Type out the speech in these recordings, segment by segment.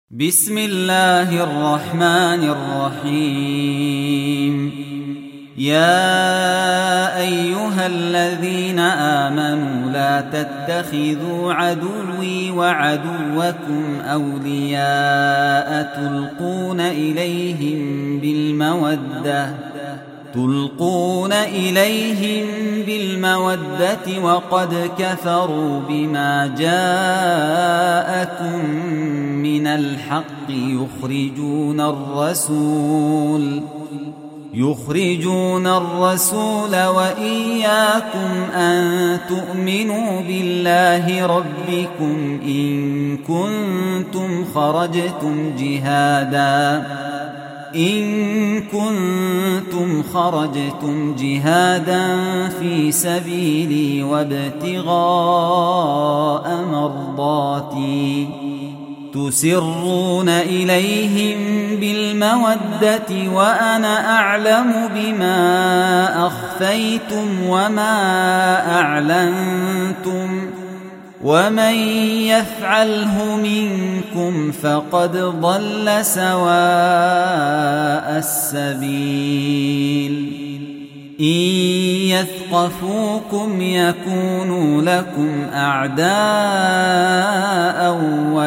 بسم الله الرحمن الرحيم. يا أيها الذين آمنوا لا تتخذوا عدوي وعدوكم أولياء تلقون إليهم بالمودة وقد كفروا بما جاءكم من الحق يخرجون الرسول وإياكم أن تؤمنوا بالله ربكم إن كنتم خرجتم جهادا في سبيلي وابتغاء مرضاتي تسرون إليهم بالمودة وأنا أعلم بما أخفيتم وما أعلنتم ومن يفعله منكم فقد ضل سواء السبيل. إن يثقفوكم يكونوا لكم أعداء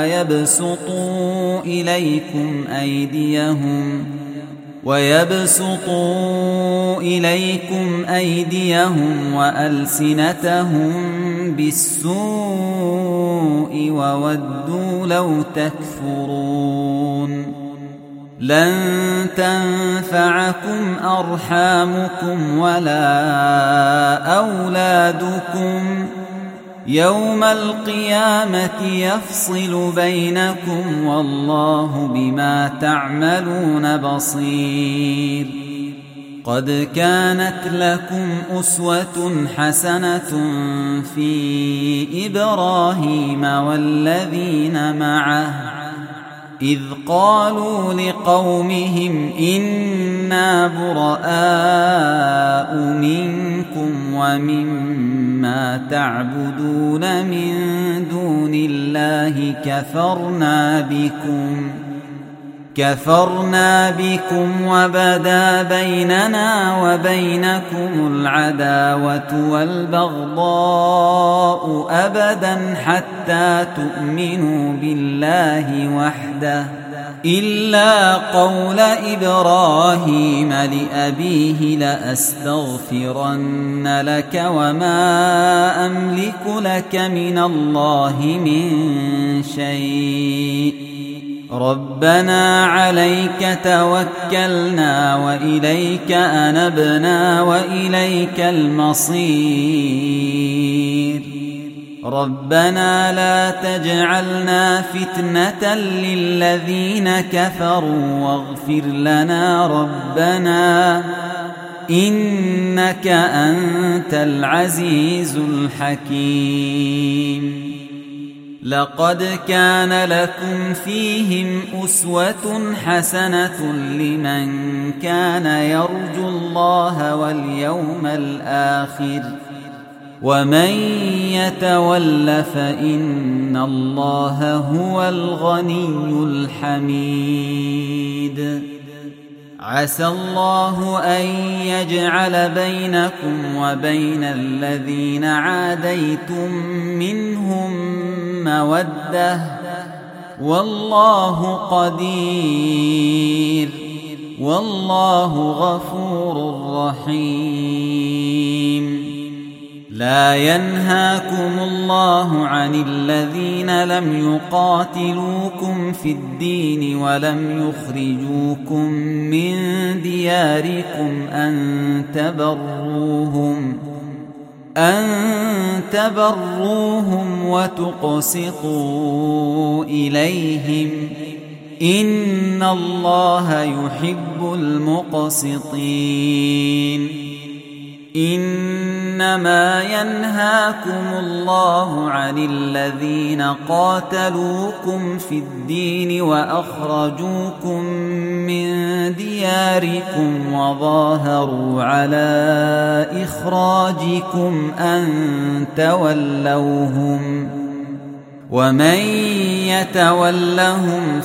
ويبسطوا إليكم أيديهم وألسنتهم بالسوء وودوا لو تكفرون. لن تنفعكم أرحامكم ولا أولادكم يوم القيامة يفصل بينكم والله بما تعملون بصير. قد كانت لكم أسوة حسنة في إبراهيم والذين معه إذ قالوا لقومهم إنا براء منكم ومما تعبدون من دون الله كفرنا بكم وبدا بيننا وبينكم العداوة والبغضاء أبدا حتى تؤمنوا بالله وحده إلا قول إبراهيم لأبيه لأستغفرن لك وما أملك لك من الله من شيء ربنا عليك توكلنا وإليك أنبنا وإليك المصير. ربنا لا تجعلنا فتنة للذين كفروا واغفر لنا ربنا إنك أنت العزيز الحكيم. لقد كان لكم فيهم أسوة حسنة لمن كان يرجو الله واليوم الآخر ومن يتول فإن الله هو الغني الحميد. عسى الله أن يجعل بينكم وبين الذين عاديتم منهم مودة والله قدير والله غفور رحيم. لا ينهاكم الله عن الذين لم يقاتلوكم في الدين ولم يخرجوكم من دياركم أن تبروهم وتقسطوا إليهم إن الله يحب المقسطين. إنما ينهاكم الله عن الذين قاتلوكم في الدين وأخرجوكم من دياركم وظاهروا على إخراجكم أن تولوهم ومن يتولهم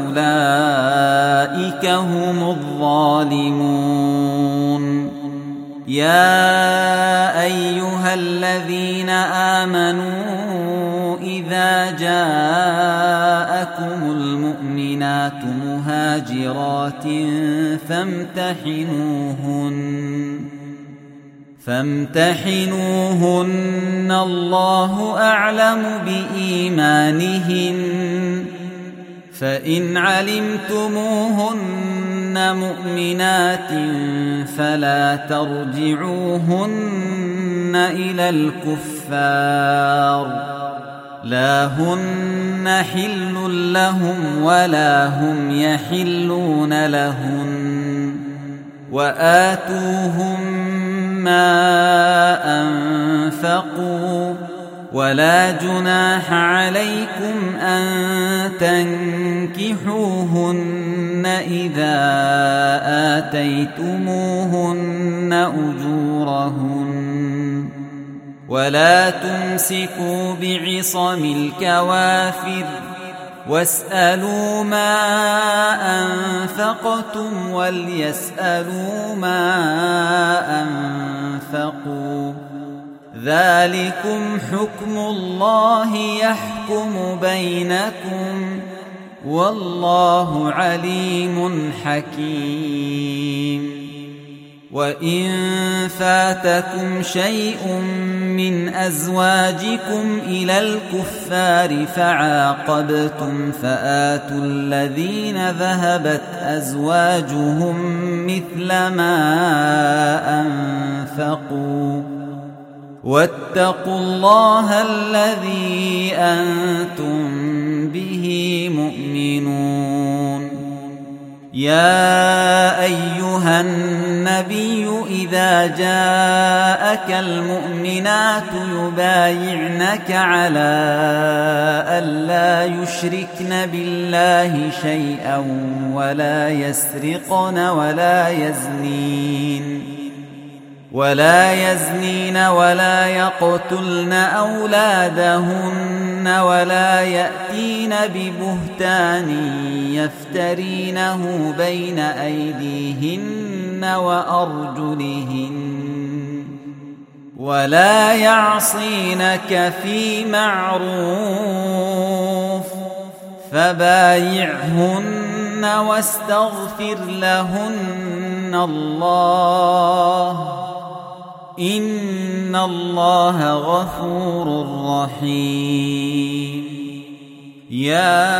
فأولئك هم الظالمون. يا أيها الذين آمنوا إذا جاءكم المؤمنات مهاجرات فامتحنوهن الله أعلم بإيمانهن، فإن علمتموهن مؤمنات فلا ترجعوهن إلى الكفار، لا هن حل لهم ولا هم يحلون لهن، وآتوهم ما أنفقوا، ولا جناح عليكم أن تنكحوهن إذا آتيتموهن أجورهن، ولا تمسكوا بعصم الكوافر، واسألوا ما أنفقتم وليسألوا ما أنفقوا، ذلكم حكم الله يحكم بينكم، والله عليم حكيم. وإن فاتكم شيء من أزواجكم إلى الكفار فعاقبتم فآتوا الذين ذهبت أزواجهم مثل ما أنفقوا، واتقوا الله الذي أنتم به مؤمنون. يا أيها النبي إذا جاءك المؤمنات يبايعنك على ألا يشركن بالله شيئا ولا يسرقن ولا يزنين ولا يقتلن أولادهن ولا يأتين ببهتان يفترينه بين أيديهن وأرجلهن، ولا يعصينك في معروف فبايعهن واستغفر لهن الله، إن الله غفور رحيم. يا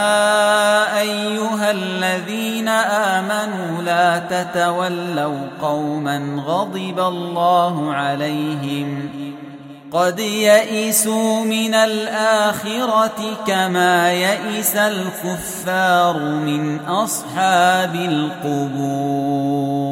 أيها الذين آمنوا لا تتولوا قوما غضب الله عليهم قد يئسوا من الآخرة كما يئس الكفار من أصحاب القبور.